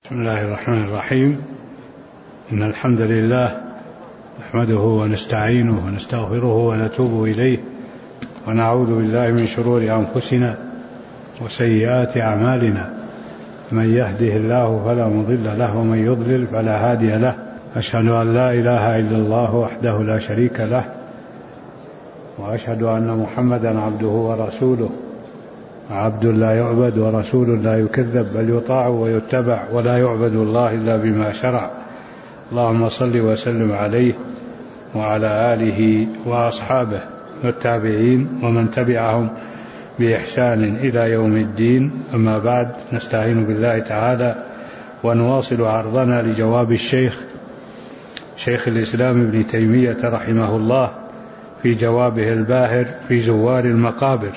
بسم الله الرحمن الرحيم. إن الحمد لله نحمده ونستعينه ونستغفره ونتوب إليه ونعوذ بالله من شرور أنفسنا وسيئات أعمالنا. من يهده الله فلا مضل له ومن يضلل فلا هادي له. أشهد أن لا إله إلا الله وحده لا شريك له، وأشهد أن محمدا عبده ورسوله، عبد لا يعبد ورسول لا يكذب، بل يطاع ويتبع، ولا يعبد الله إلا بما شرع. اللهم صل وسلم عليه وعلى آله وأصحابه والتابعين ومن تبعهم بإحسان إلى يوم الدين. أما بعد، نستعين بالله تعالى ونواصل عرضنا لجواب شيخ الإسلام ابن تيمية رحمه الله في جوابه الباهر في زوار المقابر.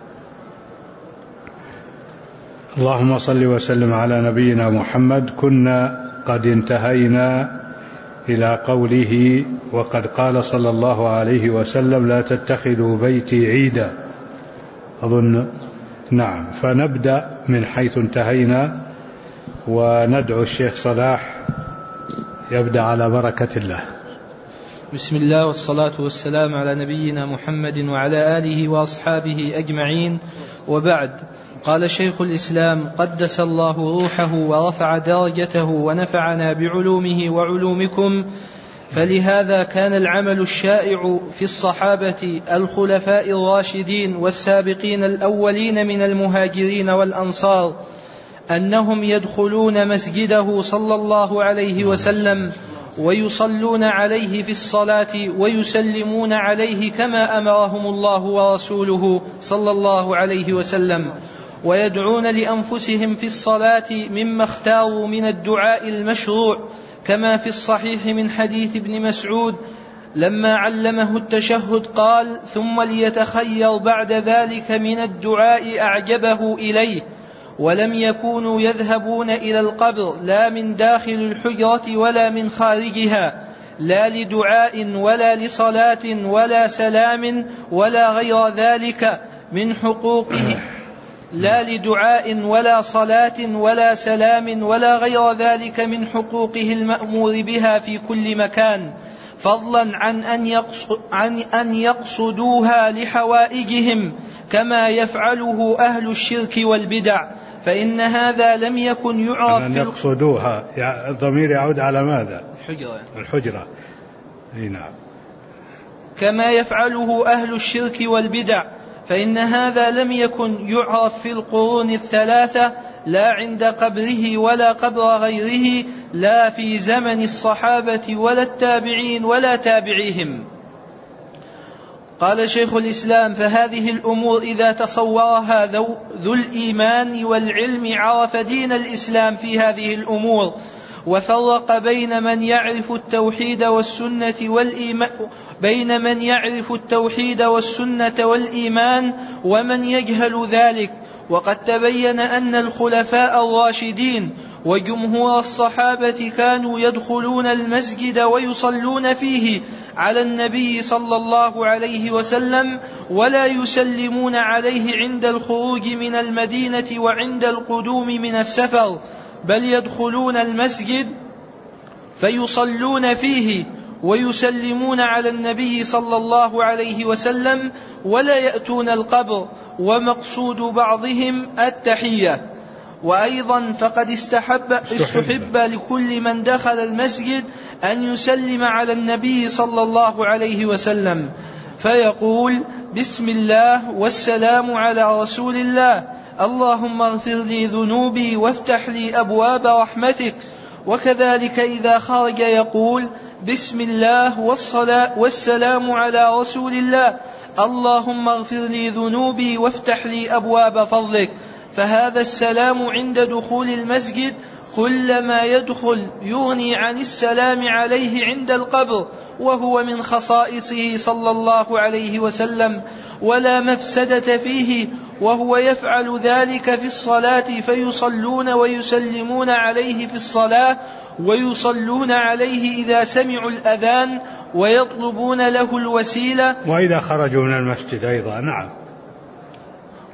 اللهم صل وسلم على نبينا محمد. كنا قد انتهينا إلى قوله: وقد قال صلى الله عليه وسلم: لا تتخذوا بيتي عيدا. أظن نعم، فنبدأ من حيث انتهينا وندعو الشيخ صلاح يبدأ على بركة الله. بسم الله والصلاة والسلام على نبينا محمد وعلى آله وأصحابه أجمعين، وبعد. قال شيخ الإسلام قدس الله روحه ورفع درجته ونفعنا بعلومه وعلومكم: فلهذا كان العمل الشائع في الصحابة الخلفاء الراشدين والسابقين الأولين من المهاجرين والأنصار أنهم يدخلون مسجده صلى الله عليه وسلم ويصلون عليه في الصلاة ويسلمون عليه كما أمرهم الله ورسوله صلى الله عليه وسلم، ويدعون لأنفسهم في الصلاة مما اختاروا من الدعاء المشروع، كما في الصحيح من حديث ابن مسعود لما علمه التشهد قال: ثم ليتخير بعد ذلك من الدعاء أعجبه إليه. ولم يكونوا يذهبون إلى القبر لا من داخل الحجرة ولا من خارجها، لا لدعاء ولا لصلاة ولا سلام ولا غير ذلك من حقوقه، لا لدعاء ولا صلاة ولا سلام ولا غير ذلك من حقوقه المأمور بها في كل مكان، فضلا عن أن يقصدوها لحوائجهم كما يفعله أهل الشرك والبدع، فإن هذا لم يكن يعرف أن يقصدوها. الضمير يعود على ماذا؟ الحجرة. نعم. كما يفعله أهل الشرك والبدع، فإن هذا لم يكن يعرف في القرون الثلاثة، لا عند قبره ولا قبر غيره، لا في زمن الصحابة ولا التابعين ولا تابعيهم. قال شيخ الإسلام: فهذه الأمور إذا تصورها ذو الإيمان والعلم عرف دين الإسلام في هذه الأمور، وفرق بين من يعرف التوحيد والسنة والإيمان ومن يجهل ذلك. وقد تبين أن الخلفاء الراشدين وجمهور الصحابة كانوا يدخلون المسجد ويصلون فيه على النبي صلى الله عليه وسلم، ولا يسلمون عليه عند الخروج من المدينة وعند القدوم من السفر، بل يدخلون المسجد فيصلون فيه ويسلمون على النبي صلى الله عليه وسلم، ولا يأتون القبر، ومقصود بعضهم التحية. وأيضا فقد استحب لكل من دخل المسجد أن يسلم على النبي صلى الله عليه وسلم، فيقول: بسم الله والسلام على رسول الله، اللهم اغفر لي ذنوبي وافتح لي أبواب رحمتك. وكذلك إذا خرج يقول: بسم الله والسلام على رسول الله، اللهم اغفر لي ذنوبي وافتح لي أبواب فضلك. فهذا السلام عند دخول المسجد كلما يدخل يغني عن السلام عليه عند القبر، وهو من خصائصه صلى الله عليه وسلم، ولا مفسدة فيه، وهو يفعل ذلك في الصلاة، فيصلون ويسلمون عليه في الصلاة، ويصلون عليه إذا سمعوا الأذان، ويطلبون له الوسيلة، وإذا خرجوا من المسجد أيضا. نعم.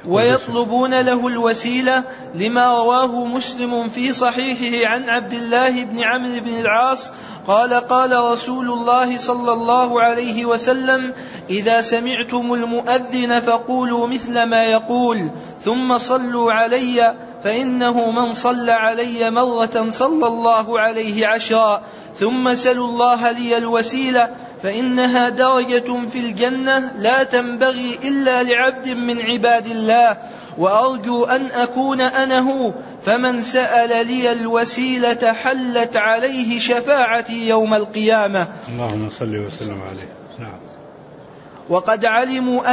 ويطلبون له الوسيلة، لما رواه مسلم في صحيحه عن عبد الله بن عمرو بن العاص قال قال رسول الله صلى الله عليه وسلم: إذا سمعتم المؤذن فقولوا مثل ما يقول، ثم صلوا علي، فإنه من صلى علي مرة صلى الله عليه 10، ثم سلوا الله لي الوسيلة، فإنها درجة في الجنة لا تنبغي إلا لعبد من عباد الله، وأرجو أن أكون أنا هو، فمن سأل لي الوسيلة حلت عليه شفاعتي يوم القيامة. اللهم صل وسلم عليه. نعم. وقد علموا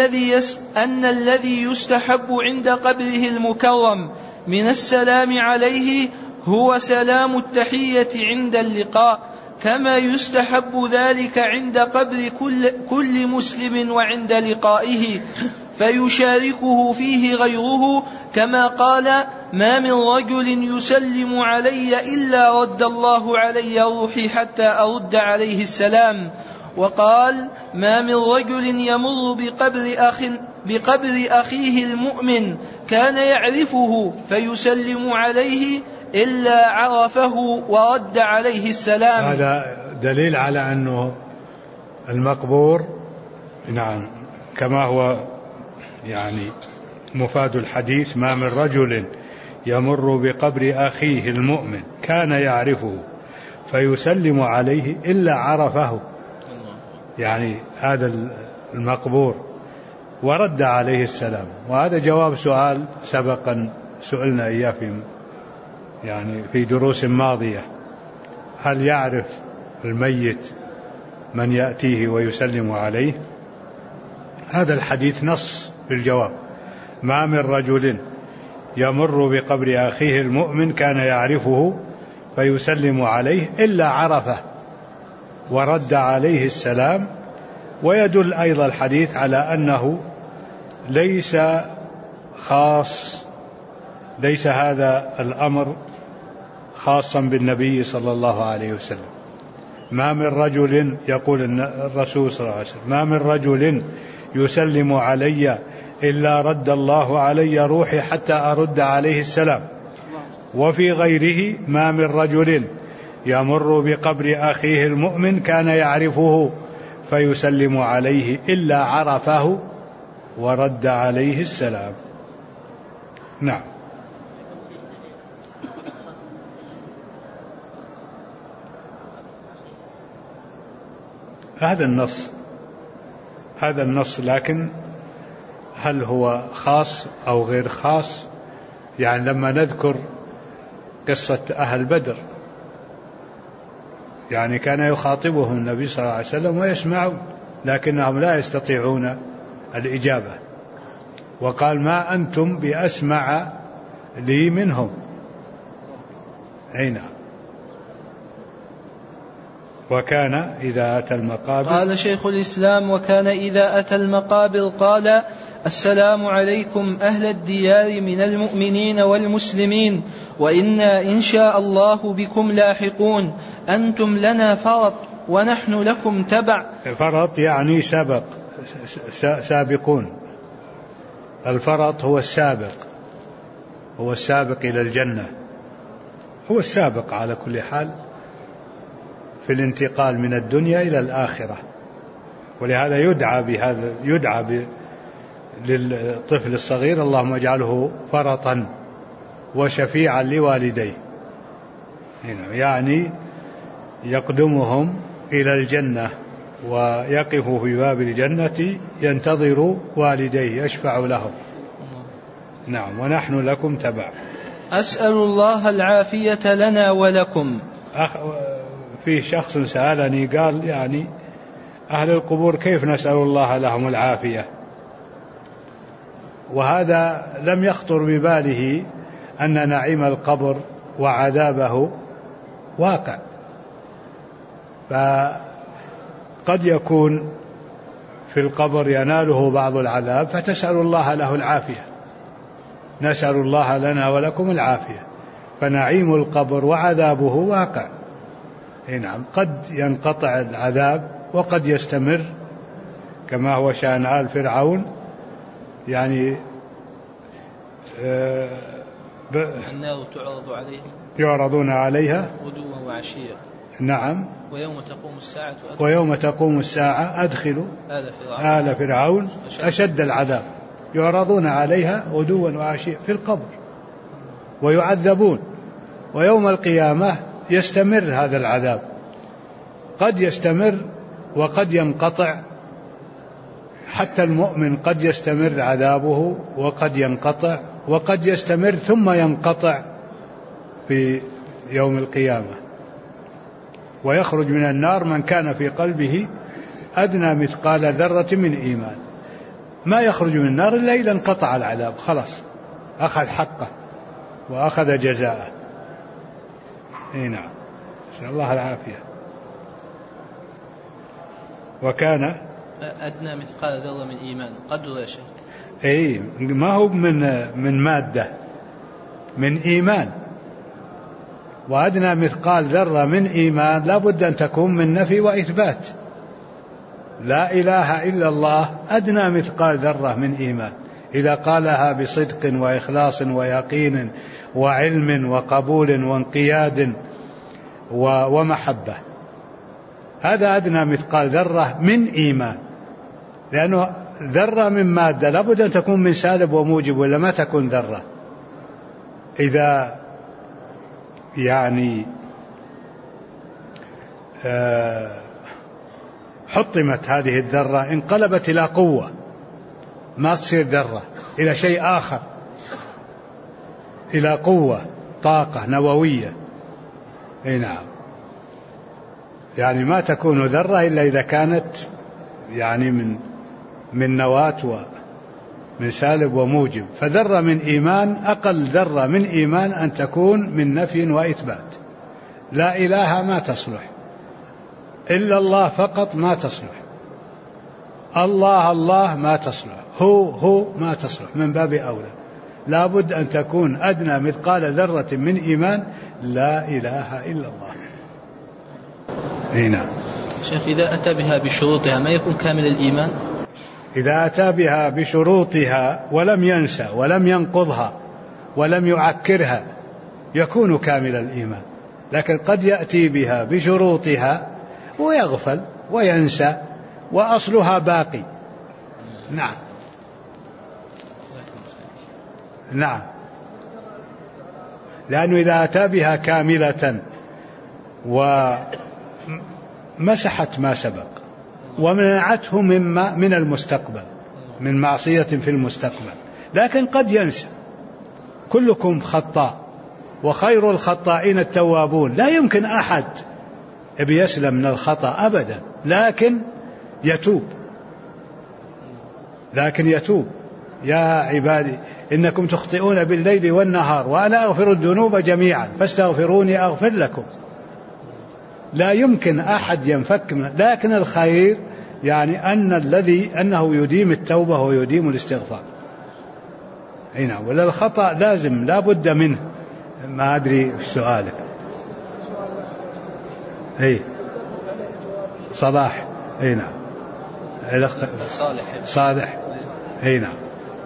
أن الذي يستحب عند قبره المكرم من السلام عليه هو سلام التحية عند اللقاء، كما يستحب ذلك عند قبر كل مسلم وعند لقائه، فيشاركه فيه غيره، كما قال: ما من رجل يسلم علي إلا رد الله علي روحي حتى أرد عليه السلام. وقال: ما من رجل يمر بقبر أخيه المؤمن كان يعرفه فيسلم عليه إلا عرفه ورد عليه السلام. هذا دليل على أنه المقبور، نعم، كما هو يعني مفاد الحديث: ما من رجل يمر بقبر أخيه المؤمن كان يعرفه فيسلم عليه إلا عرفه، يعني هذا المقبور، ورد عليه السلام. وهذا جواب سؤال سبقا سئلنا إياه في دروس ماضية: هل يعرف الميت من يأتيه ويسلم عليه؟ هذا الحديث نص في الجواب: ما من رجل يمر بقبر أخيه المؤمن كان يعرفه فيسلم عليه إلا عرفه ورد عليه السلام. ويدل أيضا الحديث على أنه ليس هذا الأمر خاصا بالنبي صلى الله عليه وسلم. ما من رجل، يقول الرسول صلى الله عليه وسلم: ما من رجل يسلم علي إلا رد الله علي روحي حتى أرد عليه السلام. وفي غيره: ما من رجل يمر بقبر أخيه المؤمن كان يعرفه فيسلم عليه إلا عرفه ورد عليه السلام. نعم. هذا النص، لكن هل هو خاص أو غير خاص؟ يعني لما نذكر قصة أهل بدر، يعني كان يخاطبهم النبي صلى الله عليه وسلم ويسمعون، لكنهم لا يستطيعون الإجابة، وقال: ما أنتم بأسمع لي منهم. أين؟ وكان إذا أتى المقابر، قال شيخ الإسلام: وكان إذا أتى المقابر قال: السلام عليكم أهل الديار من المؤمنين والمسلمين، وإنا إن شاء الله بكم لاحقون، أنتم لنا فرط ونحن لكم تبع. فرط يعني سابقون. الفرط هو السابق إلى الجنة، هو السابق على كل حال في الانتقال من الدنيا إلى الآخرة. ولهذا يدعى للطفل الصغير: اللهم اجعله فرطا وشفيعا لوالديه، يعني يقدمهم إلى الجنة ويقف في باب الجنة ينتظر والديه يشفع لهم. نعم. ونحن لكم تبع. أسأل الله العافية لنا ولكم. في شخص سألني قال: يعني أهل القبور كيف نسأل الله لهم العافية؟ وهذا لم يخطر بباله أن نعيم القبر وعذابه واقع، فقد يكون في القبر يناله بعض العذاب فتسأل الله له العافية. نسأل الله لنا ولكم العافية، فنعيم القبر وعذابه واقع. نعم. قد ينقطع العذاب وقد يستمر، كما هو شأن آل فرعون، يعني النار تعرض عليهم يعرضون عليها غدوا وعشيا. نعم. ويوم تقوم الساعة أدخلوا آل فرعون أشد العذاب. يعرضون عليها غدوا وعشيا في القبر ويعذبون، ويوم القيامة يستمر هذا العذاب، قد يستمر وقد ينقطع. حتى المؤمن قد يستمر عذابه وقد ينقطع، وقد يستمر ثم ينقطع في يوم القيامة. ويخرج من النار من كان في قلبه أدنى مثقال ذرة من إيمان. ما يخرج من النار إلا إذا انقطع العذاب، خلاص أخذ حقه وأخذ جزاءه. نعم، نسأل الله العافية. وكان أدنى مثقال ذرة من إيمان، قدر يا شيخ. أي ما هو من مادة، من إيمان. وأدنى مثقال ذرة من إيمان لا بد أن تكون من نفي وإثبات. لا إله إلا الله أدنى مثقال ذرة من إيمان، إذا قالها بصدق وإخلاص ويقين وعلم وقبول وانقياد ومحبة، هذا أدنى مثقال ذرة من إيمان. لأنه ذرة من مادة لا بد أن تكون من سالب وموجب، ولا ما تكون ذرة. إذا يعني حطمت هذه الذرة انقلبت إلى قوة، ما تصير ذرة، إلى شيء آخر، إلى قوة، طاقة نووية. أي نعم، يعني ما تكون ذرة إلا إذا كانت يعني من نواة ومن سالب وموجب. فذرة من إيمان أقل ذرة من إيمان أن تكون من نفي وإثبات. لا إله ما تصلح، إلا الله فقط ما تصلح، الله ما تصلح، هو ما تصلح، من باب أولى. لا بد أن تكون أدنى مثقال ذرة من إيمان لا إله إلا الله. هنا شيخ، إذا أتى بها بشروطها ما يكون كامل الإيمان؟ إذا أتى بها بشروطها ولم ينسى ولم ينقضها ولم يعكرها يكون كامل الإيمان. لكن قد يأتي بها بشروطها ويغفل وينسى وأصلها باقي. نعم نعم، لأنه إذا أتى بها كاملة ومسحت ما سبق ومنعته من المستقبل، من معصية في المستقبل، لكن قد ينسى. كلكم خطاء وخير الخطائين التوابون. لا يمكن أحد يسلم من الخطأ أبدا، لكن يتوب. يا عبادي إنكم تخطئون بالليل والنهار وأنا أغفر الذنوب جميعا فاستغفروني أغفر لكم. لا يمكن أحد ينفك منه، لكن الخير يعني أنه يديم التوبة ويديم الاستغفار. هنا ولا الخطأ لازم لا بد منه. ما أدري سؤالك. أي صلاح. أي نعم، صالح. أي نعم.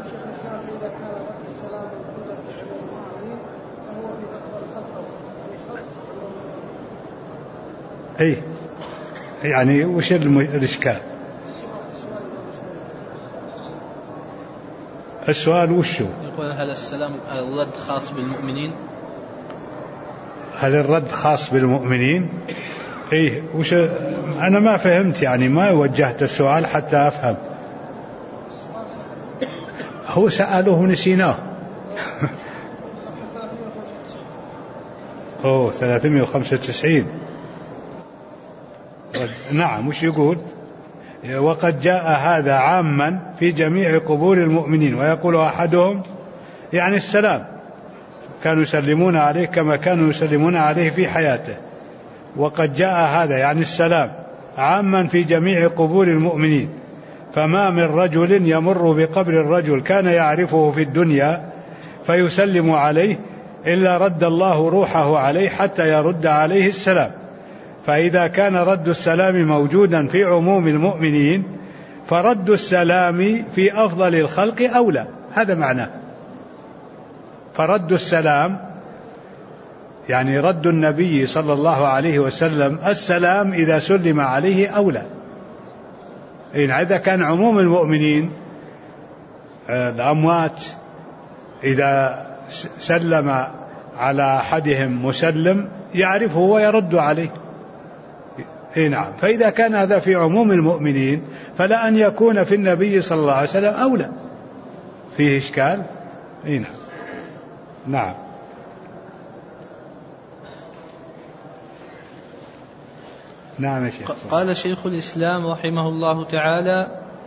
أي يعني وش الإشكال؟ السؤال وشو؟ يقول هل السلام الرد خاص بالمؤمنين؟ هل الرد خاص بالمؤمنين؟ إيه وش؟ أنا ما فهمت، يعني ما وجهت السؤال حتى أفهم. هو سأله نسيناه. 395. نعم، وش يقول؟ وقد جاء هذا عاما في جميع قبور المؤمنين، ويقول أحدهم يعني السلام، كانوا يسلمون عليه كما كانوا يسلمون عليه في حياته. وقد جاء هذا يعني السلام عاما في جميع قبور المؤمنين، فما من رجل يمر بقبر الرجل كان يعرفه في الدنيا فيسلم عليه إلا رد الله روحه عليه حتى يرد عليه السلام. فإذا كان رد السلام موجودا في عموم المؤمنين فرد السلام في أفضل الخلق أولى. هذا معناه. فرد السلام يعني رد النبي صلى الله عليه وسلم السلام إذا سلم عليه أولى. إذا كان عموم المؤمنين الأموات إذا سلم على أحدهم مسلم يعرفه ويرد عليه. نعم. فإذا كان هذا في عموم المؤمنين فلا أن يكون في النبي صلى الله عليه وسلم أولى. فيه إشكال؟ نعم. نعم. نعم يا شيخ. قال شيخ الإسلام رحمه الله تعالى: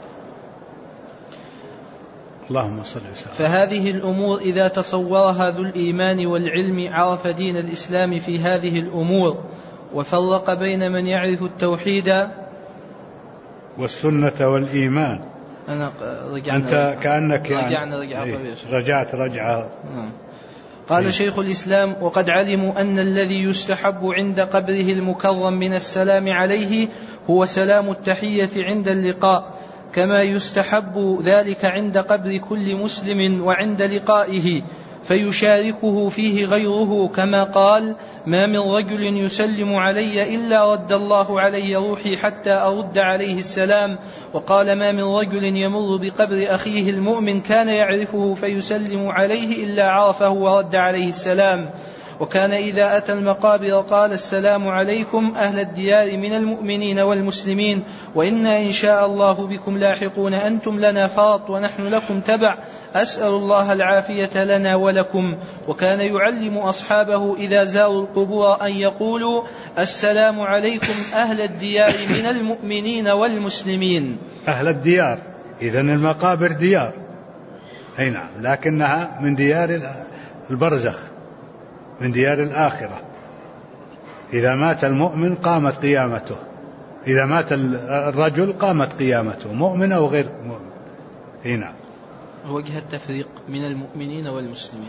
اللهم صل وسلم. فهذه الأمور إذا تصورها ذو الإيمان والعلم عرف دين الإسلام في هذه الأمور، وفرق بين من يعرف التوحيد والسنة والإيمان. أنت كأنك رجعت رجعة. قال شيخ الإسلام: وقد علموا أن الذي يستحب عند قبره المكرم من السلام عليه هو سلام التحية عند اللقاء، كما يستحب ذلك عند قبر كل مسلم وعند لقائه، فيشاركه فيه غيره، كما قال: ما من رجل يسلم علي إلا رد الله علي روحي حتى أرد عليه السلام. وقال: ما من رجل يمر بقبر أخيه المؤمن كان يعرفه فيسلم عليه إلا عرفه ورد عليه السلام. وكان إذا أتى المقابر قال: السلام عليكم أهل الديار من المؤمنين والمسلمين، وإنا إن شاء الله بكم لاحقون، أنتم لنا فرط ونحن لكم تبع، أسأل الله العافية لنا ولكم. وكان يعلم أصحابه إذا زاروا القبور أن يقولوا: السلام عليكم أهل الديار من المؤمنين والمسلمين. أهل الديار، إذن المقابر ديار، أي نعم، لكنها من ديار البرزخ، من ديار الآخرة. إذا مات المؤمن قامت قيامته، إذا مات الرجل قامت قيامته، مؤمن أو غير مؤمن. هنا وجه التفريق من المؤمنين والمسلمين.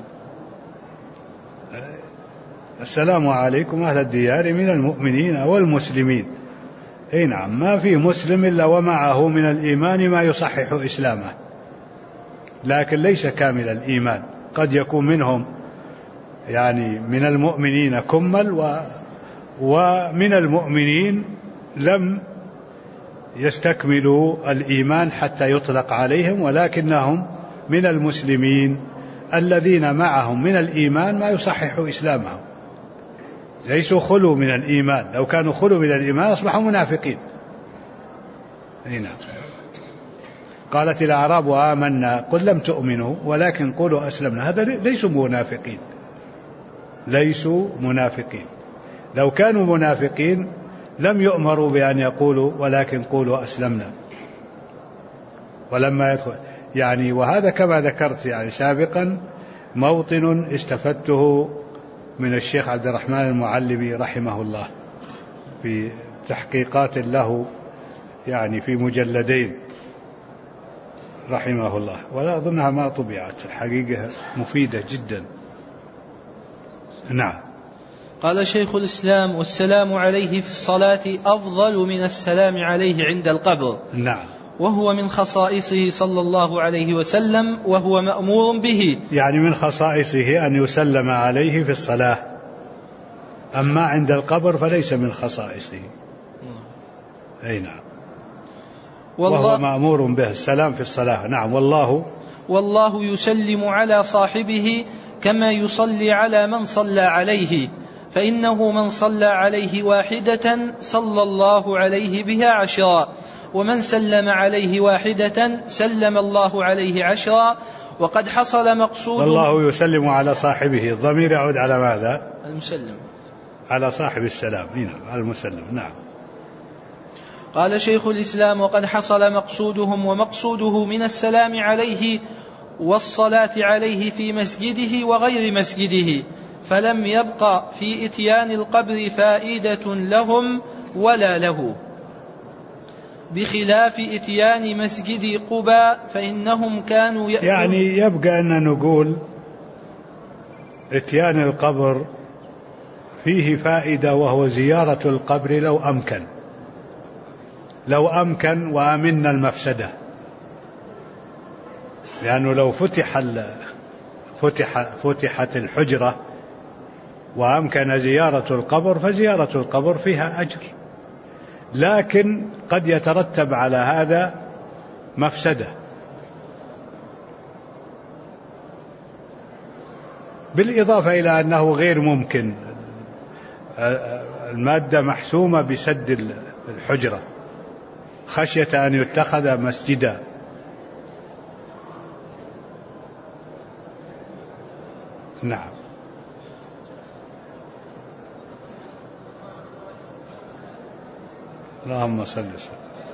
السلام عليكم أهل الديار من المؤمنين والمسلمين. أي نعم، ما في مسلم إلا ومعه من الإيمان ما يصحح إسلامه، لكن ليس كامل الإيمان. قد يكون منهم يعني من المؤمنين كمل، ومن المؤمنين لم يستكملوا الإيمان حتى يطلق عليهم، ولكنهم من المسلمين الذين معهم من الإيمان ما يصحح إسلامهم، ليسوا خلوا من الإيمان. لو كانوا خلوا من الإيمان أصبحوا منافقين. هنا قالت الأعراب آمنا قل لم تؤمنوا ولكن قولوا أسلمنا. هذا ليسوا منافقين، ليسوا منافقين. لو كانوا منافقين لم يؤمروا بأن يقولوا ولكن قولوا أسلمنا. ولما يدخل يعني، وهذا كما ذكرت يعني سابقا موطن استفدته من الشيخ عبد الرحمن المعلبي رحمه الله في تحقيقات له يعني في مجلدين رحمه الله، ولا أظنها ما طبعت، الحقيقة مفيدة جدا. نعم. قال شيخ الإسلام: والسلام عليه في الصلاة أفضل من السلام عليه عند القبر. نعم. وهو من خصائصه صلى الله عليه وسلم، وهو مأمور به. يعني من خصائصه أن يسلم عليه في الصلاة، أما عند القبر فليس من خصائصه. أي نعم. وهو مأمور به السلام في الصلاة. نعم. والله يسلم على صاحبه كما يصلي على من صلى عليه، فإنه من صلى عليه واحدة صلى الله عليه بها 10، ومن سلم عليه واحدة سلم الله عليه 10. وقد حصل مقصود. والله يسلم على صاحبه، الضمير يعود على ماذا؟ المسلم، على صاحب السلام. نعم، على المسلم. نعم. قال شيخ الإسلام: وقد حصل مقصودهم ومقصوده من السلام عليه والصلاة عليه في مسجده وغير مسجده، فلم يبق في إتيان القبر فائدة لهم ولا له، بخلاف إتيان مسجد قباء فإنهم كانوا يعني يبقى أن نقول إتيان القبر فيه فائدة، وهو زيارة القبر لو أمكن وأمن المفسدة، لأنه لو فتح فتحت الحجرة وأمكن زيارة القبر فزيارة القبر فيها أجر، لكن قد يترتب على هذا مفسدة، بالإضافة إلى أنه غير ممكن، المادة محسومة بسد الحجرة خشية أن يتخذ مسجدا. نعم. اللهم صل وسلم.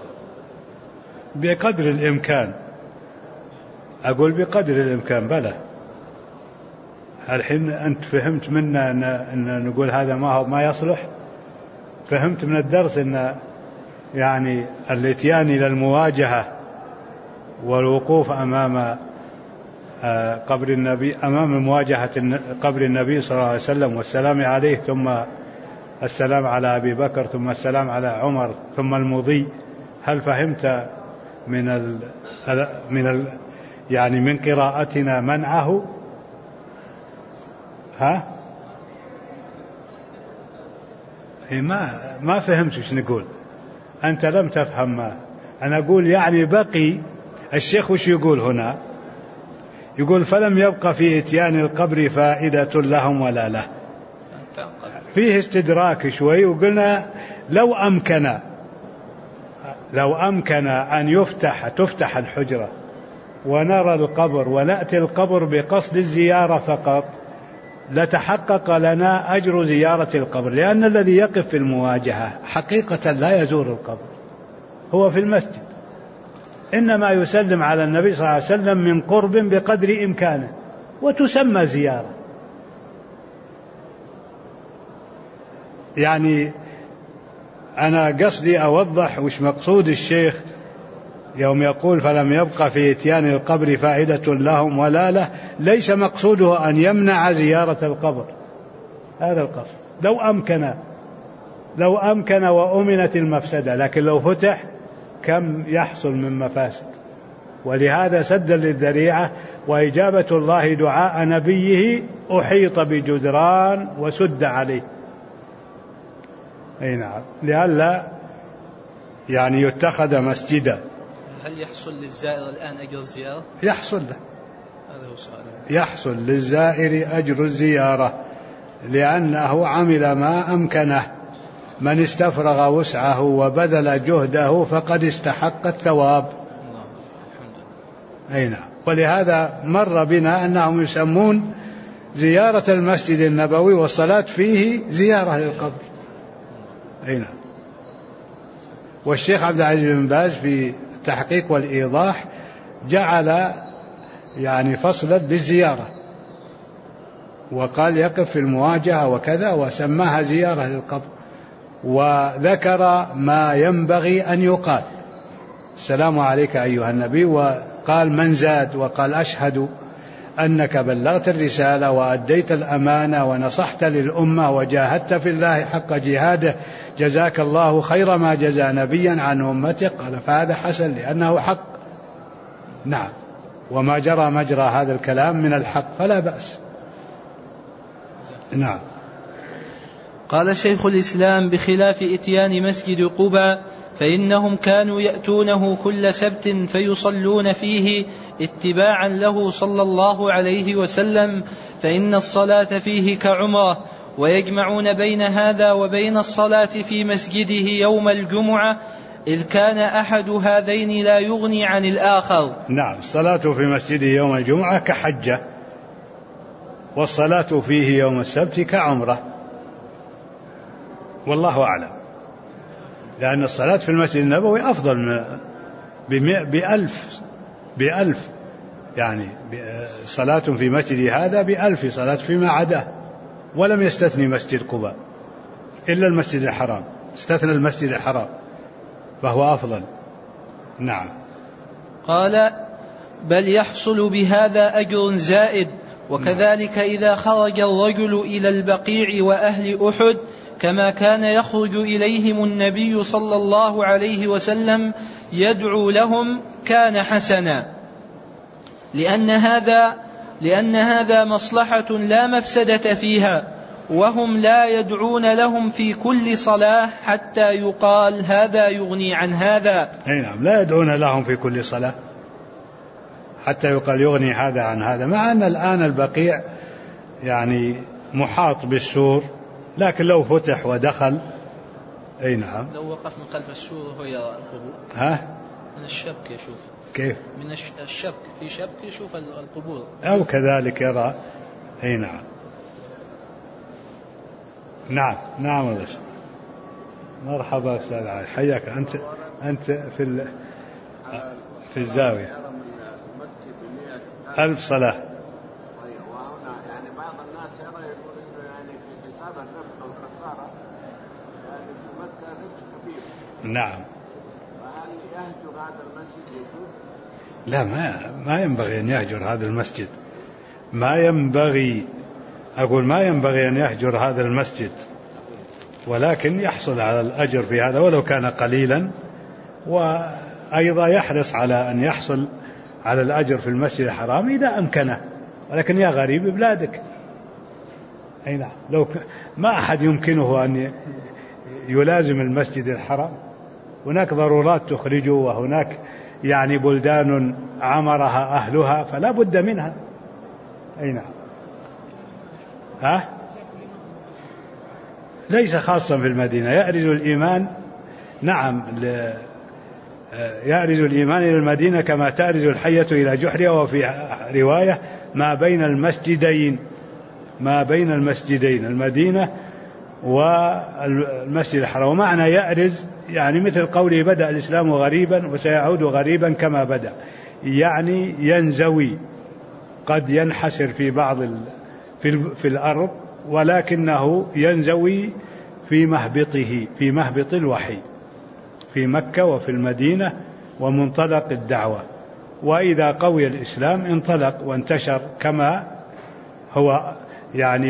بقدر الإمكان، أقول بقدر الإمكان. بلى الحين أنت فهمت منا أن نقول هذا ما يصلح. فهمت من الدرس أن يعني الاتيان إلى المواجهة والوقوف أمام قبر النبي، أمام مواجهة قبر النبي صلى الله عليه وسلم والسلام عليه، ثم السلام على أبي بكر، ثم السلام على عمر، ثم المضي. هل فهمت يعني من قراءتنا منعه؟ ها؟ ما فهمت وش نقول. أنت لم تفهم. ما أنا أقول يعني بقي الشيخ وش يقول هنا؟ يقول فلم يبق في إتيان القبر فائدة لهم ولا له. فيه استدراك شوي، وقلنا لو أمكن أن تفتح الحجرة ونرى القبر ونأتي القبر بقصد الزيارة فقط لتحقق لنا أجر زيارة القبر، لأن الذي يقف في المواجهة حقيقة لا يزور القبر، هو في المسجد، إنما يسلم على النبي صلى الله عليه وسلم من قرب بقدر إمكانه، وتسمى زيارة. يعني أنا قصدي أوضح وش مقصود الشيخ يوم يقول فلم يبق في إتيان القبر فائدة لهم ولا له. ليس مقصوده أن يمنع زيارة القبر، هذا القصد. لو أمكن وأمنت المفسدة، لكن لو فتح كم يحصل من مفاسد. ولهذا سدا للذريعة، وإجابة الله دعاء نبيه أحيط بجدران وسد عليه. أي نعم، لئلا يعني يتخذ مسجدا. هل يحصل للزائر الآن أجر الزيارة؟ يحصل له، هذا هو سؤال. يحصل للزائر أجر الزيارة لأنه عمل ما أمكنه. من استفرغ وسعه وبذل جهده فقد استحق الثواب. أي نعم. ولهذا مر بنا أنهم يسمون زيارة المسجد النبوي والصلاة فيه زيارة للقبر. أي نعم. والشيخ عبد العزيز بن باز في التحقيق والإيضاح جعل يعني فصلا للزيارة، وقال يقف في المواجهة وكذا، وسماها زيارة للقبر، وذكر ما ينبغي أن يقال: السلام عليك أيها النبي، وقال من زاد، وقال أشهد أنك بلغت الرسالة وأديت الأمانة ونصحت للأمة وجاهدت في الله حق جهاده، جزاك الله خير ما جزى نبيا عن أمته. قال فهذا حسن لأنه حق. نعم، وما جرى مجرى هذا الكلام من الحق فلا بأس. نعم. قال شيخ الإسلام: بخلاف إتيان مسجد قباء فإنهم كانوا يأتونه كل سبت فيصلون فيه اتباعا له صلى الله عليه وسلم، فإن الصلاة فيه كعمرة، ويجمعون بين هذا وبين الصلاة في مسجده يوم الجمعة، إذ كان أحد هذين لا يغني عن الآخر. نعم، الصلاة في مسجده يوم الجمعة كحجة، والصلاة فيه يوم السبت كعمرة، والله أعلم، لأن الصلاة في المسجد النبوي أفضل بألف، يعني صلاة في مسجد هذا ب1000 صلاة فيما عداه، ولم يستثني مسجد قباء إلا المسجد الحرام، استثنى المسجد الحرام فهو أفضل. نعم. قال: بل يحصل بهذا أجر زائد، وكذلك إذا خرج الرجل إلى البقيع وأهل أحد كما كان يخرج إليهم النبي صلى الله عليه وسلم يدعو لهم كان حسنا، لأن هذا لأن هذا مصلحة لا مفسدة فيها، وهم لا يدعون لهم في كل صلاة حتى يقال هذا يغني عن هذا. نعم، لا يدعون لهم في كل صلاة حتى يقال يغني هذا عن هذا، مع أن الآن البقيع يعني محاط بالسور، لكن لو فتح ودخل نعم. لو وقف من خلف السور وهو يرى القبور من الشبك يشوف. كيف؟ من الشبك، في شبك يشوف القبور أو كذلك يرى. نعم. نعم نعم الله. مرحبا أستاذ علي، حياك. أنت في الزاوية 1000 صلاة. وهنا يعني بعض الناس يرى يقول إنه يعني في حساب الربح والخسارة يعني في مكة ربح كبير. نعم. فهل يهجر هذا المسجد يجوز؟ لا، ما ينبغي أن يهجر هذا المسجد. ما ينبغي أن يهجر هذا المسجد، ولكن يحصل على الأجر في هذا ولو كان قليلا، وأيضا يحرص على أن يحصل على الأجر في المسجد الحرام إذا أمكنه. ولكن يا غريب بلادك، نعم، لو ما أحد يمكنه أن يلازم المسجد الحرام، هناك ضرورات تخرجه، وهناك يعني بلدان عمرها أهلها فلا بد منها. نعم. ليس خاصا في المدينة، يأرز الإيمان. نعم، يأرز الإيمان إلى المدينة كما تأرز الحية إلى جحرها، وفي رواية ما بين المسجدين المدينة والمسجد الحرام. ومعنى يأرز يعني مثل قوله بدأ الإسلام غريبا وسيعود غريبا كما بدأ، يعني ينزوي، قد ينحسر في بعض في الأرض، ولكنه ينزوي في مهبطه، في مهبط الوحي في مكة وفي المدينة ومنطلق الدعوة. وإذا قوي الإسلام انطلق وانتشر كما هو يعني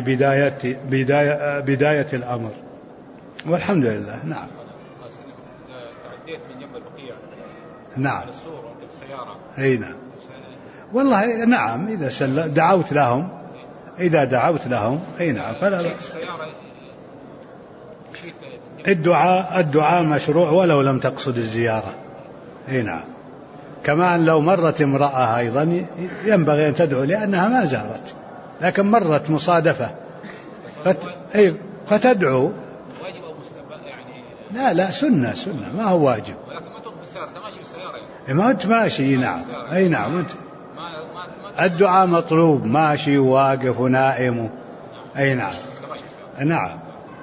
بداية الأمر، والحمد لله. نعم. تعديت من جنب البقيع نعم السور وانت في السيارة. نعم والله نعم، إذا دعوت لهم نعم فلا بأس. الدعاء مشروع ولو لم تقصد الزيارة. نعم. كمان لو مرت امرأة أيضا ينبغي أن تدعو، لأنها ما زارت لكن مرت مصادفة فتدعو. واجب أو مستحب يعني؟ لا سنة ما هو واجب. ولكن ما تقف بالسيارة، أنت ماشي بالسيارة يعني. ما أنت ماشي. نعم. نعم. أنت الدعاء مطلوب، ماشي واقف ونائم. نعم. نعم.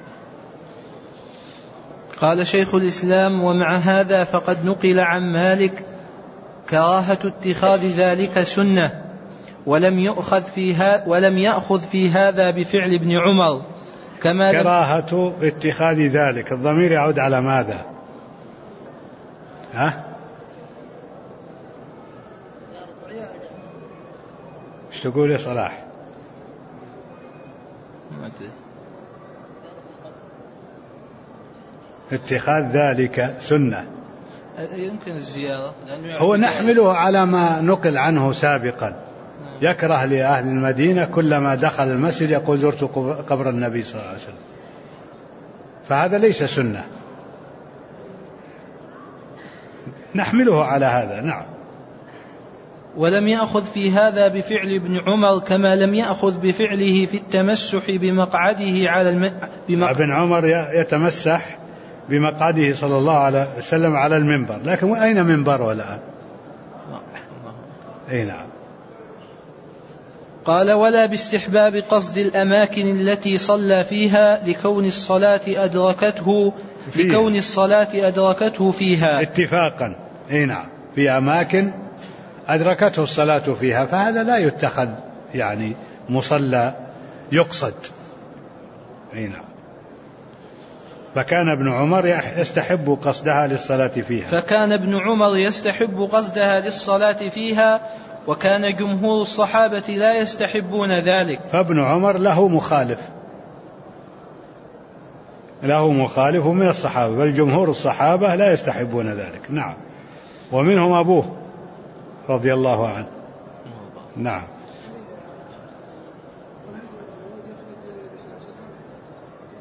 قال شيخ الإسلام: ومع هذا فقد نقل عن مالك كراهة اتخاذ ذلك سنة، ولم يأخذ في هذا بفعل ابن عمر. كما كراهة اتخاذ ذلك، الضمير يعود على ماذا؟ ايش تقول يا صلاح؟ اتخاذ ذلك سنة، يمكن الزيارة، هو نحمله على ما نقل عنه سابقا. يكره لأهل المدينة كلما دخل المسجد يقول زرت قبر النبي صلى الله عليه وسلم، فهذا ليس سنة، نحمله على هذا. نعم. ولم يأخذ في هذا بفعل ابن عمر، كما لم يأخذ بفعله في التمسح بمقعده على ابن عمر يتمسح بمقعده صلى الله عليه وسلم على المنبر، لكن أين منبر الآن؟ نعم. قال: ولا باستحباب قصد الأماكن التي صلى فيها لكون الصلاة أدركته فيها اتفاقا. نعم. في أماكن أدركته الصلاة فيها، فهذا لا يتخذ يعني مصلى يقصد. نعم. فكان ابن عمر يستحب قصدها للصلاة فيها، وكان جمهور الصحابة لا يستحبون ذلك. فابن عمر له مخالف من الصحابة، بل جمهور الصحابة لا يستحبون ذلك. نعم. ومنهم أبوه رضي الله عنه. نعم.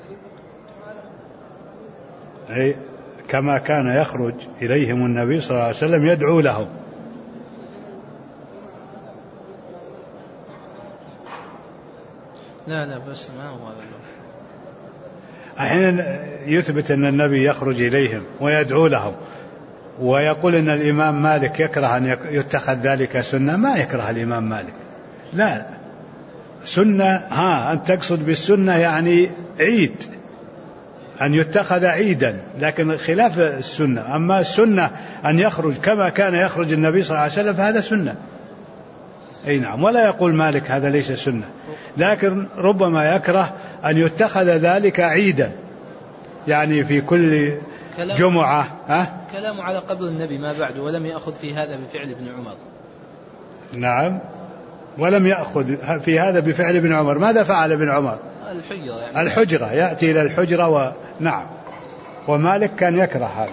أي كما كان يخرج إليهم النبي صلى الله عليه وسلم يدعو لهم. لا بس ما هو أحيانا يثبت أن النبي يخرج إليهم ويدعو لهم، ويقول أن الإمام مالك يكره أن يتخذ ذلك سنة. ما يكره الإمام مالك، لا، سنة أن تقصد بالسنة يعني عيد، أن يتخذ عيدا، لكن خلاف السنة. أما السنة أن يخرج كما كان يخرج النبي صلى الله عليه وسلم فهذا سنة. أي نعم. ولا يقول مالك هذا ليس سنة، لكن ربما يكره أن يتخذ ذلك عيدا، يعني في كل جمعة. كلام على قبر النبي ما بعد، ولم يأخذ في هذا بفعل ابن عمر. نعم، ولم يأخذ في هذا بفعل ابن عمر. ماذا فعل ابن عمر؟ الحجرة، يعني الحجرة، يأتي إلى الحجرة نعم. ومالك كان يكره هذا،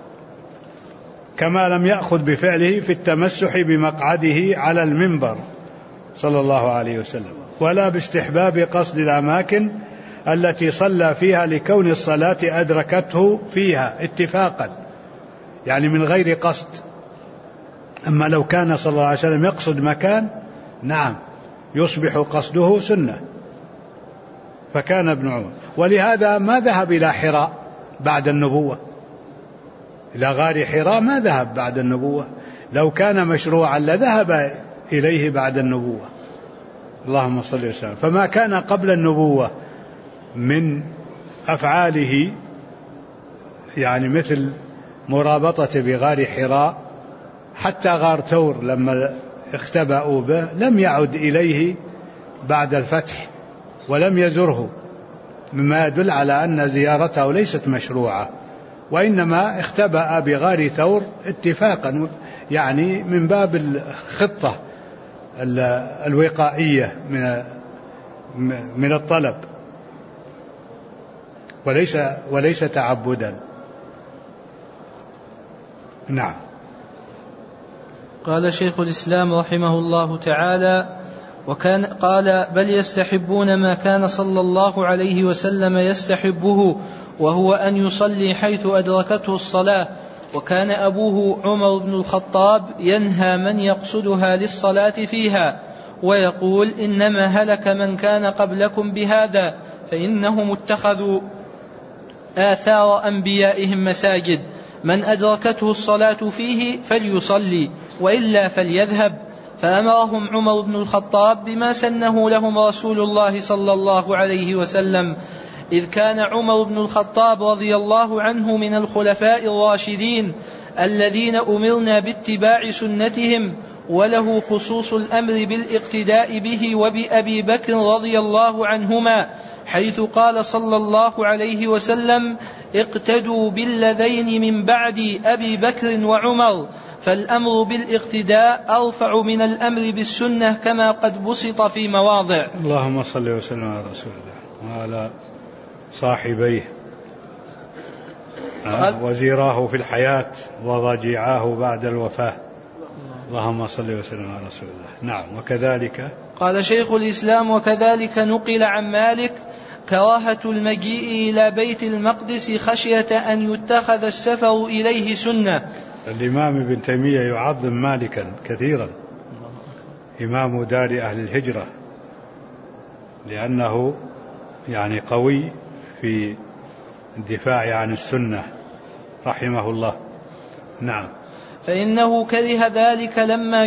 كما لم يأخذ بفعله في التمسح بمقعده على المنبر صلى الله عليه وسلم، ولا باستحباب قصد الأماكن التي صلى فيها لكون الصلاة أدركته فيها اتفاقا، يعني من غير قصد. أما لو كان صلى الله عليه وسلم يقصد مكان، نعم، يصبح قصده سنة. فكان ابن عمر، ولهذا ما ذهب إلى حراء بعد النبوة، إلى غار حراء ما ذهب بعد النبوة. لو كان مشروعا لذهب إليه بعد النبوة. اللهم صل وسلم. فما كان قبل النبوة من أفعاله، يعني مثل مرابطة بغار حراء، حتى غار ثور لما اختبأوا به لم يعد إليه بعد الفتح ولم يزره، مما يدل على أن زيارته ليست مشروعة، وإنما اختبأ بغار ثور اتفاقا، يعني من باب الخطة الوقائية من الطلب، وليس تعبدا. نعم. قال شيخ الإسلام رحمه الله تعالى: قال: بل يستحبون ما كان صلى الله عليه وسلم يستحبه، وهو أن يصلي حيث أدركته الصلاة. وكان أبوه عمر بن الخطاب ينهى من يقصدها للصلاة فيها، ويقول: إنما هلك من كان قبلكم بهذا، فإنهم اتخذوا آثار أنبيائهم مساجد، من أدركته الصلاة فيه فليصلي، وإلا فليذهب. فأمرهم عمر بن الخطاب بما سنه لهم رسول الله صلى الله عليه وسلم، إذ كان عمر بن الخطاب رضي الله عنه من الخلفاء الراشدين الذين أمرنا باتباع سنتهم، وله خصوص الأمر بالاقتداء به وبأبي بكر رضي الله عنهما، حيث قال صلى الله عليه وسلم: اقتدوا بالذين من بعد أبي بكر وعمر. فالأمر بالاقتداء أرفع من الأمر بالسنة، كما قد بسط في مواضع. اللهم صل وسلم على رسول الله وعلى صاحبيه وزيراه في الحياة وضجيعاه بعد الوفاة. اللهم صل وسلم على رسول الله. نعم. وكذلك قال شيخ الإسلام: وكذلك نقل عن مالك كراهة المجيء إلى بيت المقدس خشية أن يتخذ السفر إليه سنة. الإمام ابن تيمية يعظم مالكا كثيرا، إمام دار أهل الهجرة، لأنه يعني قوي في الدفاع عن السنة رحمه الله. نعم. فإنه كره ذلك لما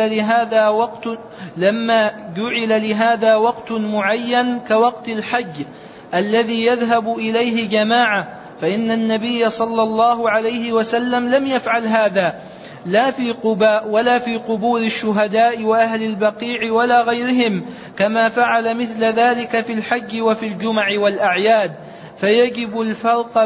جعل لهذا وقت معين كوقت الحج الذي يذهب إليه جماعة، فإن النبي صلى الله عليه وسلم لم يفعل هذا لا في قباء ولا في قبور الشهداء وأهل البقيع ولا غيرهم، كما فعل مثل ذلك في الحج وفي الجمع والأعياد. فيجب الفرق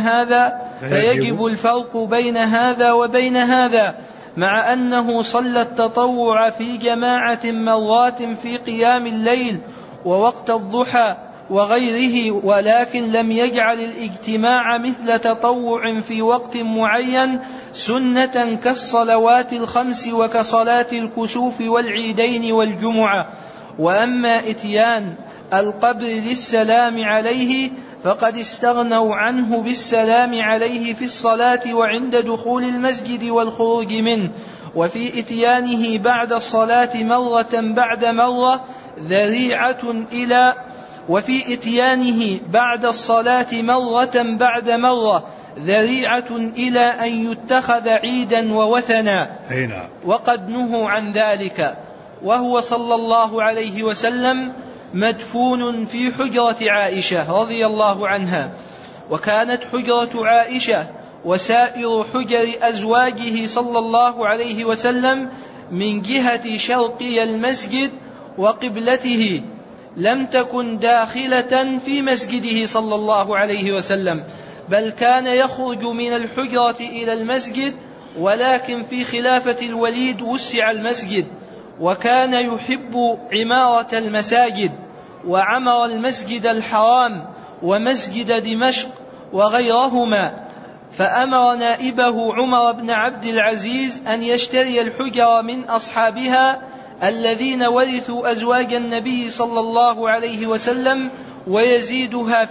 بين هذا وبين هذا، مع أنه صلى التطوع في جماعة مرات في قيام الليل ووقت الضحى وغيره، ولكن لم يجعل الاجتماع مثل تطوع في وقت معين سنة كالصلوات الخمس وكصلاة الكسوف والعيدين والجمعة. وأما إتيان القبر للسلام عليه فقد استغنوا عنه بالسلام عليه في الصلاة وعند دخول المسجد والخروج منه، وفي إتيانه بعد الصلاة مرة بعد مرة ذريعة إلى وفي إتيانه بعد الصلاة مرة بعد مرة ذريعة إلى أن يتخذ عيدا ووثنا، وقد نهوا عن ذلك. وهو صلى الله عليه وسلم مدفون في حجرة عائشة رضي الله عنها، وكانت حجرة عائشة وسائر حجر أزواجه صلى الله عليه وسلم من جهة شرقي المسجد وقبلته، لم تكن داخلة في مسجده صلى الله عليه وسلم، بل كان يخرج من الحجرة إلى المسجد، ولكن في خلافة الوليد وسع المسجد، وكان يحب عمارة المساجد، وعمر المسجد الحرام ومسجد دمشق وغيرهما، فأمر نائبه عمر بن عبد العزيز أن يشتري الحجر من أصحابها الذين ورثوا أزواج النبي صلى الله عليه وسلم ويزيدها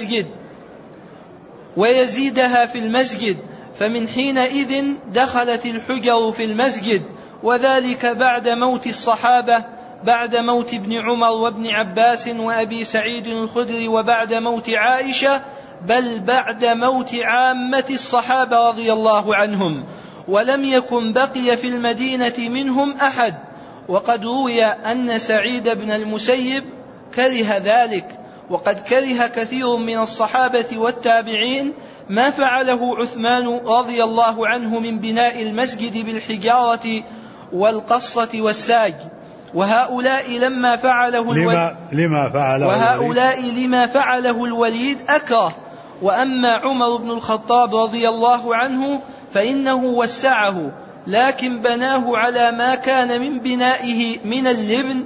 في المسجد، فمن حينئذ دخلت الحجر في المسجد، وذلك بعد موت الصحابة، بعد موت ابن عمر وابن عباس وأبي سعيد الخدري، وبعد موت عائشة، بل بعد موت عامة الصحابة رضي الله عنهم، ولم يكن بقي في المدينة منهم أحد. وقد روي أن سعيد بن المسيب كره ذلك، وقد كره كثير من الصحابة والتابعين ما فعله عثمان رضي الله عنه من بناء المسجد بالحجارة والقصة والساج، وهؤلاء لما فعله الوليد أكره. وأما عمر بن الخطاب رضي الله عنه فإنه وسعه، لكن بناه على ما كان من بنائه من اللبن،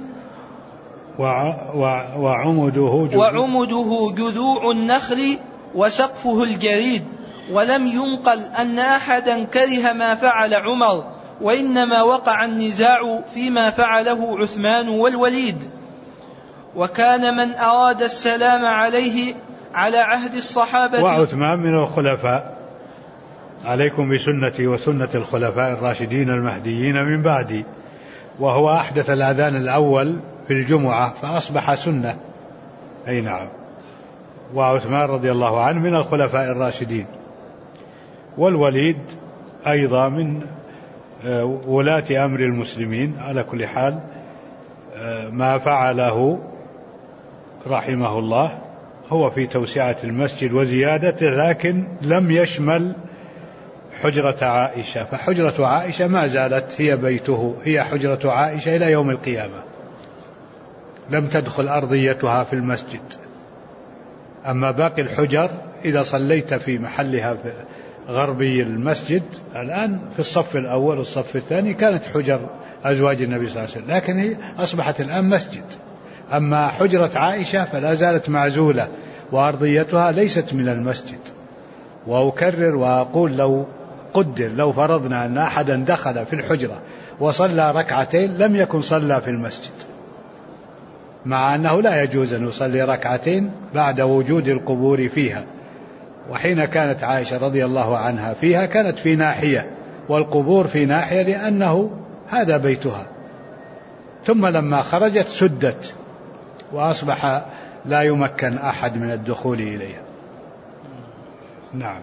وعمده جذوع النخل وسقفه الجريد، ولم ينقل أن أحدا كره ما فعل عمر، وإنما وقع النزاع فيما فعله عثمان والوليد. وكان من أراد السلام عليه على عهد الصحابة، وعثمان من الخلفاء، عليكم بسنتي وسنة الخلفاء الراشدين المهديين من بعدي، وهو أحدث الأذان الأول في الجمعة فأصبح سنة. أي نعم. وعثمان رضي الله عنه من الخلفاء الراشدين، والوليد أيضا من ولاة أمر المسلمين. على كل حال ما فعله رحمه الله هو في توسعة المسجد وزيادته، لكن لم يشمل حجرة عائشة، فحجرة عائشة ما زالت هي بيته، هي حجرة عائشة إلى يوم القيامة، لم تدخل أرضيتها في المسجد. أما باقي الحجر إذا صليت في محلها في غربي المسجد الآن في الصف الأول والصف الثاني كانت حجر أزواج النبي صلى الله عليه وسلم، لكن هي أصبحت الآن مسجد. أما حجرة عائشة فلا زالت معزولة وأرضيتها ليست من المسجد. وأكرر وأقول لو فرضنا أن أحدا دخل في الحجرة وصلى ركعتين لم يكن صلى في المسجد، مع أنه لا يجوز أن يصلي ركعتين بعد وجود القبور فيها. وحين كانت عائشة رضي الله عنها فيها كانت في ناحية والقبور في ناحية، لأنه هذا بيتها. ثم لما خرجت سدت وأصبح لا يمكن أحد من الدخول إليها. نعم.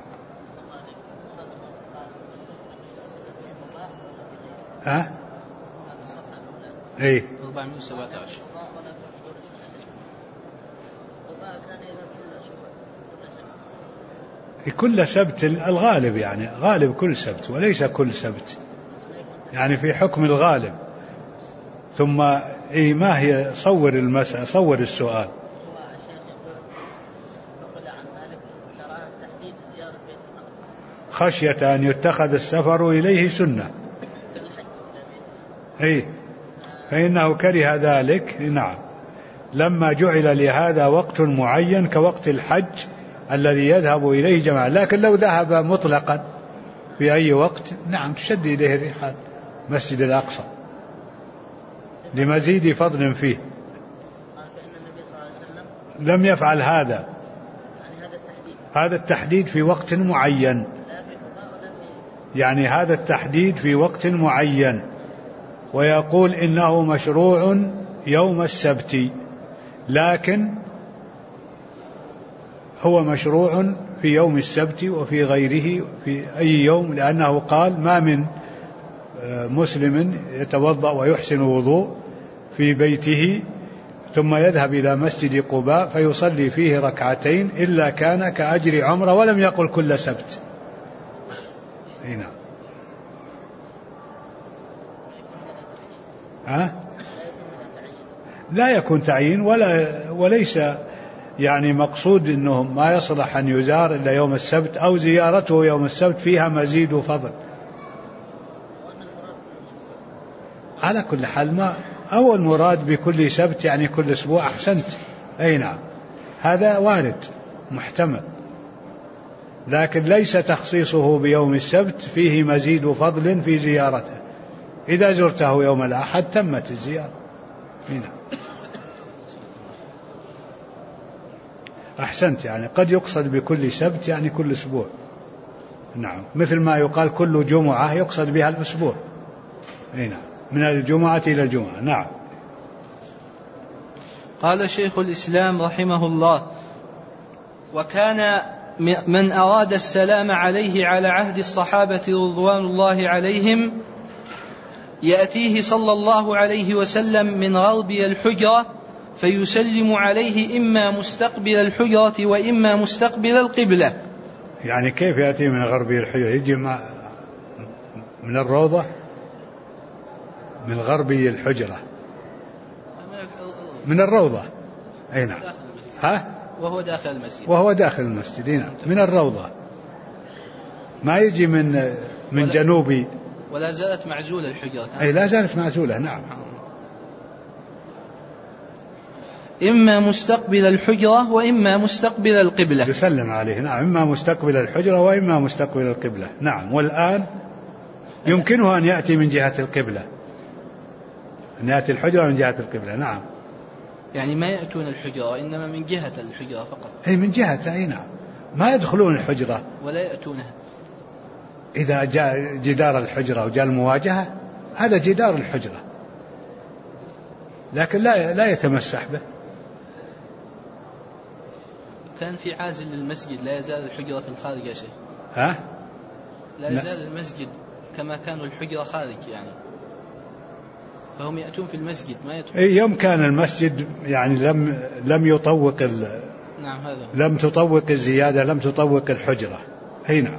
ايه 417. كل سبت الغالب، يعني غالب كل سبت وليس كل سبت، يعني في حكم الغالب. ثم ما هي صور المسألة، صور السؤال. خشية أن يتخذ السفر إليه سنة، فإنه كره ذلك. نعم، لما جعل لهذا وقت معين كوقت الحج الذي يذهب إليه جماعة، لكن لو ذهب مطلقا في أي وقت نعم تشد إليه الرحال مسجد الأقصى لمزيد فضل فيه. لم يفعل هذا. هذا التحديد في وقت معين، يعني هذا التحديد في وقت معين، ويقول إنه مشروع يوم السبت، لكن هو مشروع في يوم السبت وفي غيره في أي يوم، لأنه قال ما من مسلم يتوضأ ويحسن وضوء في بيته ثم يذهب إلى مسجد قباء فيصلي فيه ركعتين إلا كان كأجر عمره، ولم يقل كل سبت. هنا لا يكون تعيين وليس يعني مقصود أنه ما يصلح أن يزار إلا يوم السبت، أو زيارته يوم السبت فيها مزيد فضل. على كل حال ما أول مراد بكل سبت يعني كل أسبوع. أحسنت، أي نعم، هذا وارد محتمل، لكن ليس تخصيصه بيوم السبت فيه مزيد فضل في زيارته. إذا زرته يوم الأحد تمت الزيارة. هنا أحسنت، يعني قد يقصد بكل سبت يعني كل أسبوع. نعم، مثل ما يقال كل جمعة يقصد بها الأسبوع. هنا من الجمعة إلى الجمعة. نعم. قال شيخ الإسلام رحمه الله: وكان من أراد السلام عليه على عهد الصحابة رضوان الله عليهم يأتيه صلى الله عليه وسلم من غربي الحجرة فيسلم عليه إما مستقبل الحجرة وإما مستقبل القبلة. يعني كيف يأتي من غربي الحجرة؟ يجي من الروضة، من غربي الحجرة، من الروضة. أي نعم. وهو داخل المسجد. وهو داخل المسجد. نعم، من الروضة، ما يجي من جنوبي. ولا زالت معزولة الحجرة. أي لا زالت معزولة. نعم. إما مستقبل الحجرة وإما مستقبل القبلة. يسلم عليه. نعم، إما مستقبل الحجرة وإما مستقبل القبلة. نعم. والآن يمكنه أن يأتي من جهة القبلة، أن يأتي الحجرة من جهة القبلة. نعم، يعني ما يأتون الحجرة وإنما من جهة الحجرة فقط. أي من جهة. أي نعم، ما يدخلون الحجرة ولا يأتونها. إذا جاء جدار الحجرة وجاء المواجهة هذا جدار الحجرة، لكن لا يتمسح به. كان في عازل للمسجد لا يزال الحجرة في الخارج يا شيخ. لا يزال المسجد كما كانوا الحجرة خارج، يعني فهم يأتون في المسجد ما يدخلون. يوم كان المسجد يعني لم يطوق نعم، هذا لم تطوق الزيادة، لم تطوق الحجرة. نعم.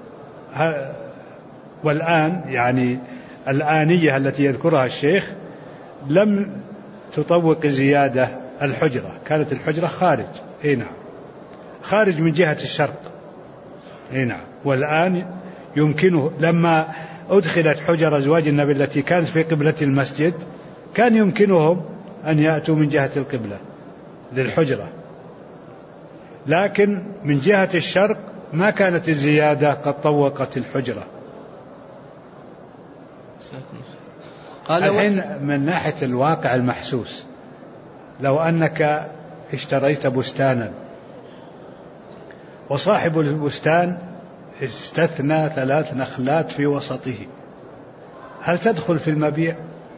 والآن يعني الآنية التي يذكرها الشيخ لم تطوق زيادة الحجرة، كانت الحجرة خارج. نعم، خارج من جهة الشرق. نعم. والآن يمكنه لما أدخلت حجر أزواج النبي التي كانت في قبلة المسجد كان يمكنهم أن يأتوا من جهة القبلة للحجرة، لكن من جهة الشرق ما كانت الزيادة قد طوقت الحجرة. الحين من ناحية الواقع المحسوس، لو أنك اشتريت بستانا وصاحب البستان استثنى 3 نخلات في وسطه، هل تدخل في المبيع؟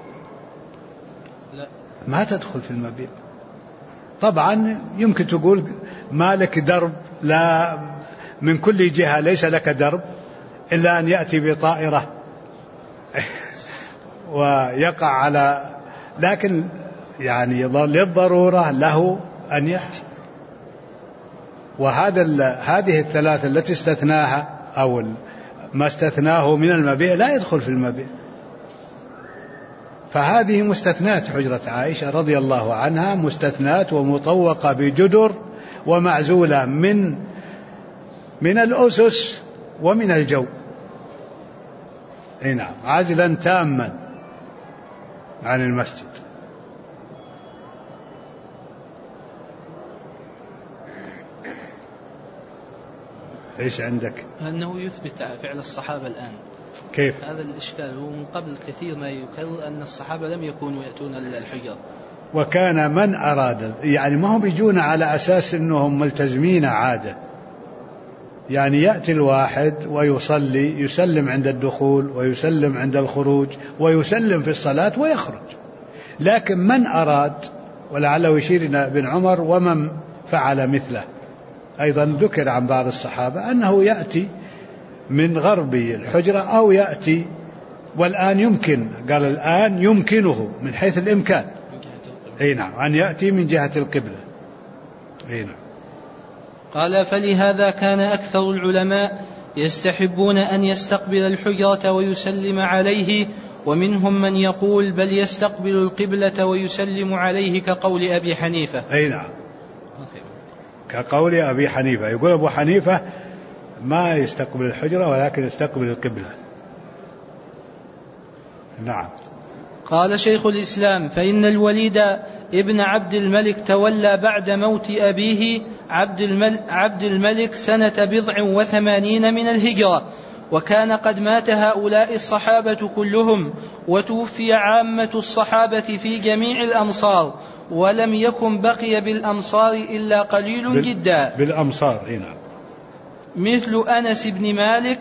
لا، ما تدخل في المبيع. طبعا يمكن تقول مالك درب، لا، من كل جهة ليس لك درب إلا أن يأتي بطائرة ويقع على، لكن يعني للضرورة له أن يأتي. هذه ال3 التي استثناها أو ما استثناه من المبيع لا يدخل في المبيع، فهذه مستثنات. حجرة عائشة رضي الله عنها مستثنات ومطوقة بجدر ومعزولة من الأسس ومن الجو. نعم، عازلا تاما عن المسجد. إيش عندك؟ أنه يثبت فعل الصحابة الآن. كيف؟ هذا الإشكال، هو من قبل كثير ما يكرر أن الصحابة لم يكونوا يأتون الحجر، وكان من أراد، يعني ما هم يجون على أساس أنهم ملتزمين عادة، يعني يأتي الواحد ويصلي، يسلم عند الدخول ويسلم عند الخروج ويسلم في الصلاة ويخرج. لكن من أراد، ولعله يشير إلى ابن عمر ومن فعل مثله، أيضا ذكر عن بعض الصحابة أنه يأتي من غرب الحجرة أو يأتي، والآن يمكن، قال الآن يمكنه من حيث الإمكان، أي نعم، أن يأتي من جهة القبلة، أي نعم. قال: فلهذا كان أكثر العلماء يستحبون أن يستقبل الحجرة ويسلم عليه، ومنهم من يقول بل يستقبل القبلة ويسلم عليه كقول أبي حنيفة. أي نعم، كقول أبي حنيفة. يقول أبو حنيفة ما يستقبل الحجرة ولكن يستقبل القبلة. نعم. قال شيخ الإسلام: فإن الوليد ابن عبد الملك تولى بعد موت أبيه عبد الملك سنة 87 من الهجرة، وكان قد مات هؤلاء الصحابة كلهم، وتوفي عامة الصحابة في جميع الأمصار، ولم يكن بقي بالأمصار إلا قليل جدا. بالأمصار هنا مثل أنس بن مالك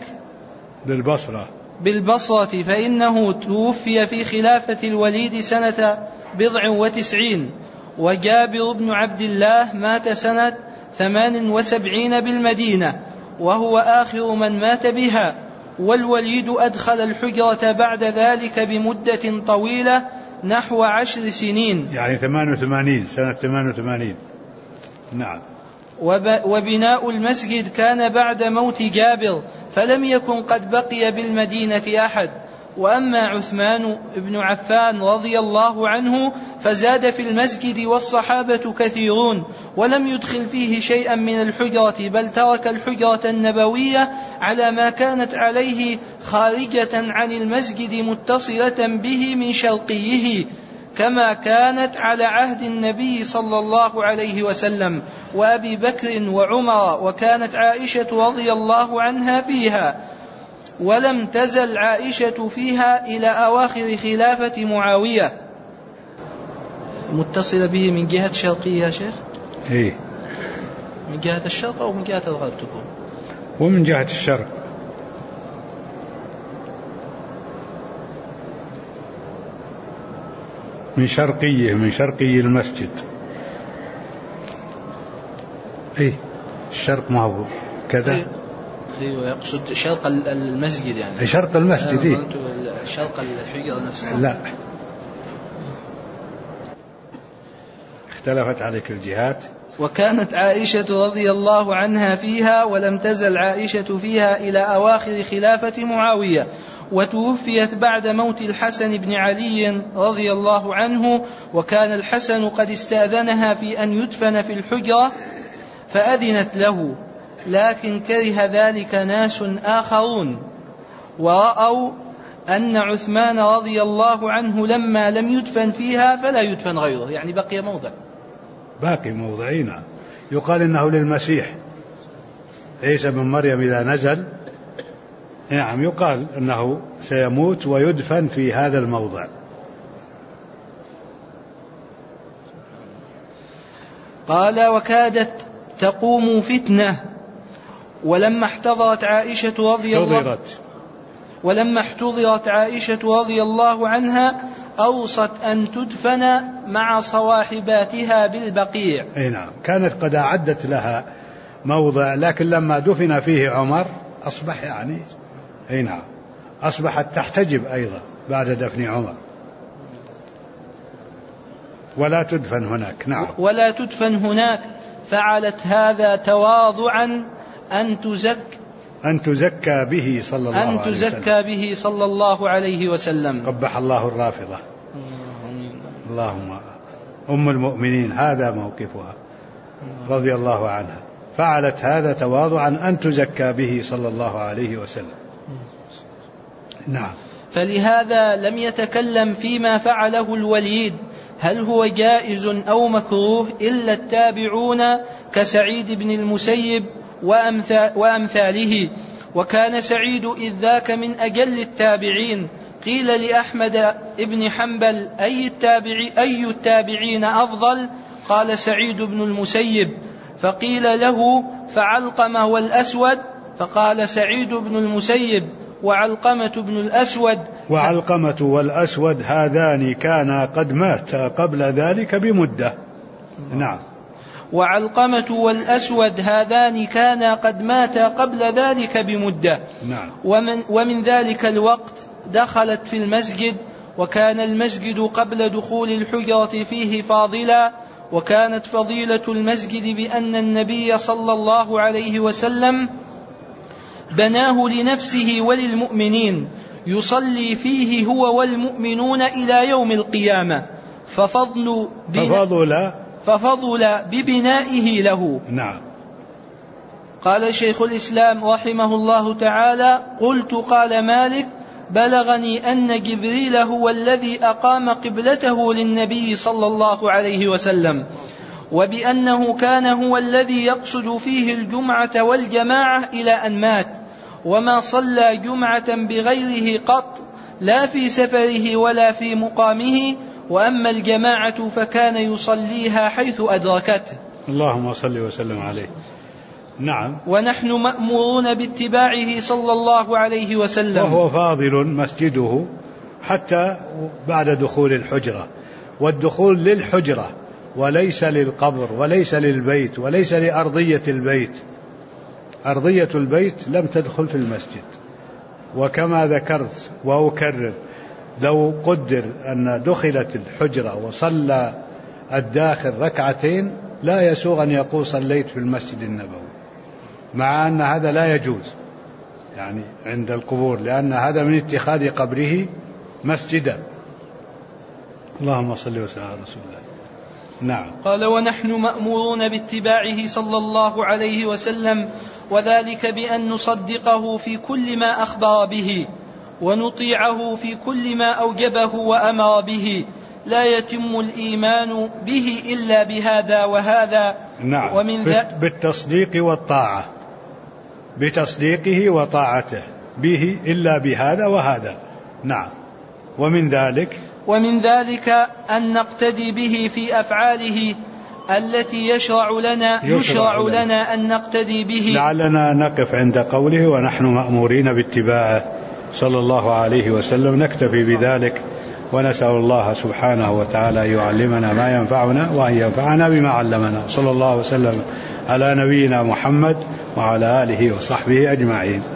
بالبصرة، فإنه توفي في خلافة الوليد سنة 79. وجابر بن عبد الله مات سنة 78 بالمدينة، وهو آخر من مات بها. والوليد أدخل الحجرة بعد ذلك بمدة طويلة نحو 10 سنين، يعني 88 سنة 88. نعم. وبناء المسجد كان بعد موت جابر، فلم يكن قد بقي بالمدينة أحد. وأما عثمان بن عفان رضي الله عنه فزاد في المسجد، والصحابة كثيرون، ولم يدخل فيه شيئا من الحجرة، بل ترك الحجرة النبوية على ما كانت عليه خارجة عن المسجد متصلة به من شرقيه، كما كانت على عهد النبي صلى الله عليه وسلم وأبي بكر وعمر، وكانت عائشة رضي الله عنها فيها، ولم تزل عائشة فيها إلى أواخر خلافة معاوية. متصلة به من جهة شرقية يا شيخ؟ إيه، من جهة الشرق أو من جهة الغرب تكون؟ ومن جهة الشرق. من شرقي المسجد. إيه، الشرق ما هو كذا. أيوة، يقصد شرق المسجد، يعني شرق المسجد. إيه؟ شرق الحجرة نفسها. لا، اختلفت عليك الجهات. وكانت عائشة رضي الله عنها فيها، ولم تزل عائشة فيها إلى أواخر خلافة معاوية، وتوفيت بعد موت الحسن بن علي رضي الله عنه، وكان الحسن قد استأذنها في أن يدفن في الحجرة فأذنت له، لكن كره ذلك ناس آخرون، ورأوا أن عثمان رضي الله عنه لما لم يدفن فيها فلا يدفن غيره، يعني باقي موضعين. يقال إنه للمسيح عيسى بن مريم إذا نزل، نعم، يقال أنه سيموت ويدفن في هذا الموضع. قال: وكادت تقوم فتنة، ولما احتضرت عائشة رضي الله عنها أوصت أن تدفن مع صواحباتها بالبقيع. أي نعم، كانت قد أعدت لها موضع، لكن لما دفن فيه عمر أصبح يعني أي نعم أصبحت تحتجب أيضا بعد دفن عمر، ولا تدفن هناك. نعم، ولا تدفن هناك، فعلت هذا تواضعا أن تزكى به صلى الله عليه وسلم. قبح الله الرافضة. اللهم أم المؤمنين هذا موقفها رضي الله عنها، فعلت هذا تواضعا أن تزكى به صلى الله عليه وسلم. نعم. فلهذا لم يتكلم فيما فعله الوليد هل هو جائز أو مكروه إلا التابعون كسعيد بن المسيب وأمثاله، وكان سعيد إذ ذاك من أجل التابعين، قيل لأحمد بن حنبل أي التابعين أفضل؟ قال سعيد بن المسيب. فقيل له فعلقمة والأسود؟ فقال سعيد بن المسيب وعلقمة بن الأسود. وعلقمة والأسود هذان كانا قد مات قبل ذلك بمدة. نعم. وعلقمة والأسود هذان كانا قد ماتا قبل ذلك بمدة. نعم. ومن ذلك الوقت دخلت في المسجد، وكان المسجد قبل دخول الحجرة فيه فاضلا، وكانت فضيلة المسجد بأن النبي صلى الله عليه وسلم بناه لنفسه وللمؤمنين يصلي فيه هو والمؤمنون إلى يوم القيامة، ففضل ببنائه له. نعم. قال شيخ الإسلام رحمه الله تعالى: قلت قال مالك: بلغني أن جبريل هو الذي أقام قبلته للنبي صلى الله عليه وسلم، وبأنه كان هو الذي يقصد فيه الجمعة والجماعة إلى أن مات، وما صلى جمعة بغيره قط، لا في سفره ولا في مقامه، وأما الجماعة فكان يصليها حيث أدركته. اللهم صل وسلم عليه. نعم. ونحن مأمورون باتباعه صلى الله عليه وسلم، وهو فاضل مسجده حتى بعد دخول الحجرة، والدخول للحجرة وليس للقبر وليس للبيت وليس لأرضية البيت. أرضية البيت لم تدخل في المسجد. وكما ذكرت وأكرر، لو قدر أن دخلت الحجرة وصلى الداخل ركعتين لا يسوغ أن يقول صليت في المسجد النبوي، مع أن هذا لا يجوز يعني عند القبور، لأن هذا من اتخاذ قبره مسجدا. اللهم صل وسلم على رسول الله. نعم. قال: ونحن مأمورون باتباعه صلى الله عليه وسلم، وذلك بأن نصدقه في كل ما أخبر به، ونطيعه في كل ما أوجبه وأمر به، لا يتم الإيمان به إلا بهذا وهذا. نعم. بالتصديق والطاعة، بتصديقه وطاعته به إلا بهذا وهذا. نعم. ومن ذلك أن نقتدي به في أفعاله التي يشرع لنا أن نقتدي به. لعلنا نقف عند قوله ونحن مأمورين باتباعه صلى الله عليه وسلم، نكتفي بذلك، ونسأل الله سبحانه وتعالى يعلمنا ما ينفعنا وأن ينفعنا بما علمنا. صلى الله وسلم على نبينا محمد وعلى آله وصحبه أجمعين.